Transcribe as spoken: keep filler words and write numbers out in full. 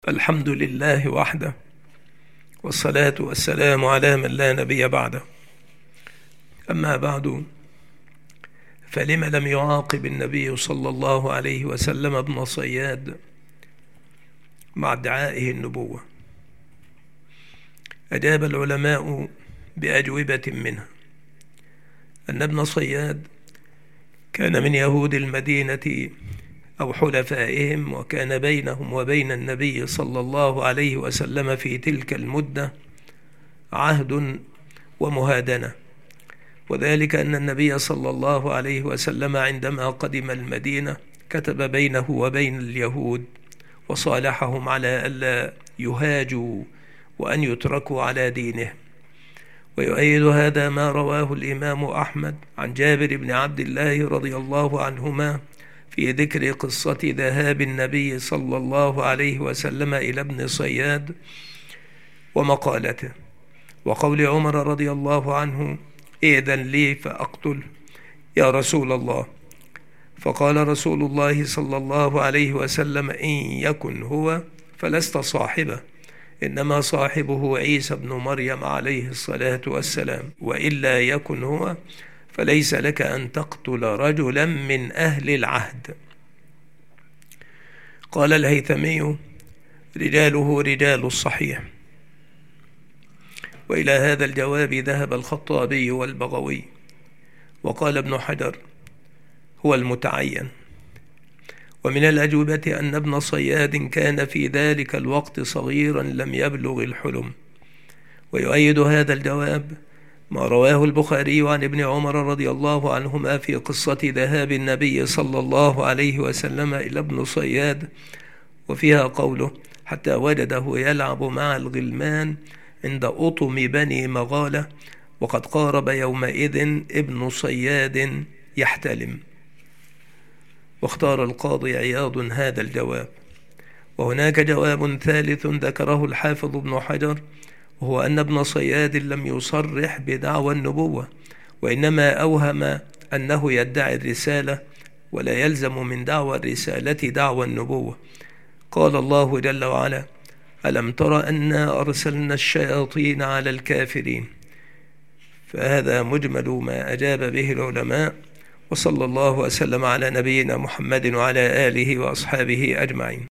الحمد لله وحده، والصلاة والسلام على من لا نبي بعده. أما بعد، فلم لم يعاقب النبي صلى الله عليه وسلم ابن صياد مع ادعائه النبوة؟ أجاب العلماء بأجوبة منها أن ابن صياد كان من يهود المدينة أو حلفائهم، وكان بينهم وبين النبي صلى الله عليه وسلم في تلك المدة عهد ومهادنة، وذلك أن النبي صلى الله عليه وسلم عندما قدم المدينة كتب بينه وبين اليهود وصالحهم على ألا يهاجوا وأن يتركوا على دينهم. ويؤيد هذا ما رواه الإمام أحمد عن جابر بن عبد الله رضي الله عنهما في ذكر قصة ذهاب النبي صلى الله عليه وسلم إلى ابن صياد ومقالته، وقول عمر رضي الله عنه: إذن لي فأقتل يا رسول الله. فقال رسول الله صلى الله عليه وسلم: إن يكن هو فلست صاحبه، إنما صاحبه عيسى بن مريم عليه الصلاة والسلام، وإلا يكن هو فليس لك أن تقتل رجلا من أهل العهد. قال الهيثمي: رجاله رجال الصحيح. وإلى هذا الجواب ذهب الخطابي والبغوي، وقال ابن حجر: هو المتعين. ومن الأجوبة أن ابن صياد كان في ذلك الوقت صغيرا لم يبلغ الحلم. ويؤيد هذا الجواب ما رواه البخاري عن ابن عمر رضي الله عنهما في قصة ذهاب النبي صلى الله عليه وسلم إلى ابن صياد، وفيها قوله: حتى وجده يلعب مع الغلمان عند أطم بني مغالة، وقد قارب يومئذ ابن صياد يحتلم. واختار القاضي عياض هذا الجواب. وهناك جواب ثالث ذكره الحافظ ابن حجر، وهو أن ابن صياد لم يصرح بدعوى النبوة، وإنما أوهم أنه يدعي الرسالة، ولا يلزم من دعوى الرسالة دعوى النبوة. قال الله جل وعلا: ألم تر أنا أرسلنا الشياطين على الكافرين. فهذا مجمل ما أجاب به العلماء، وصلى الله وسلم على نبينا محمد وعلى آله وأصحابه أجمعين.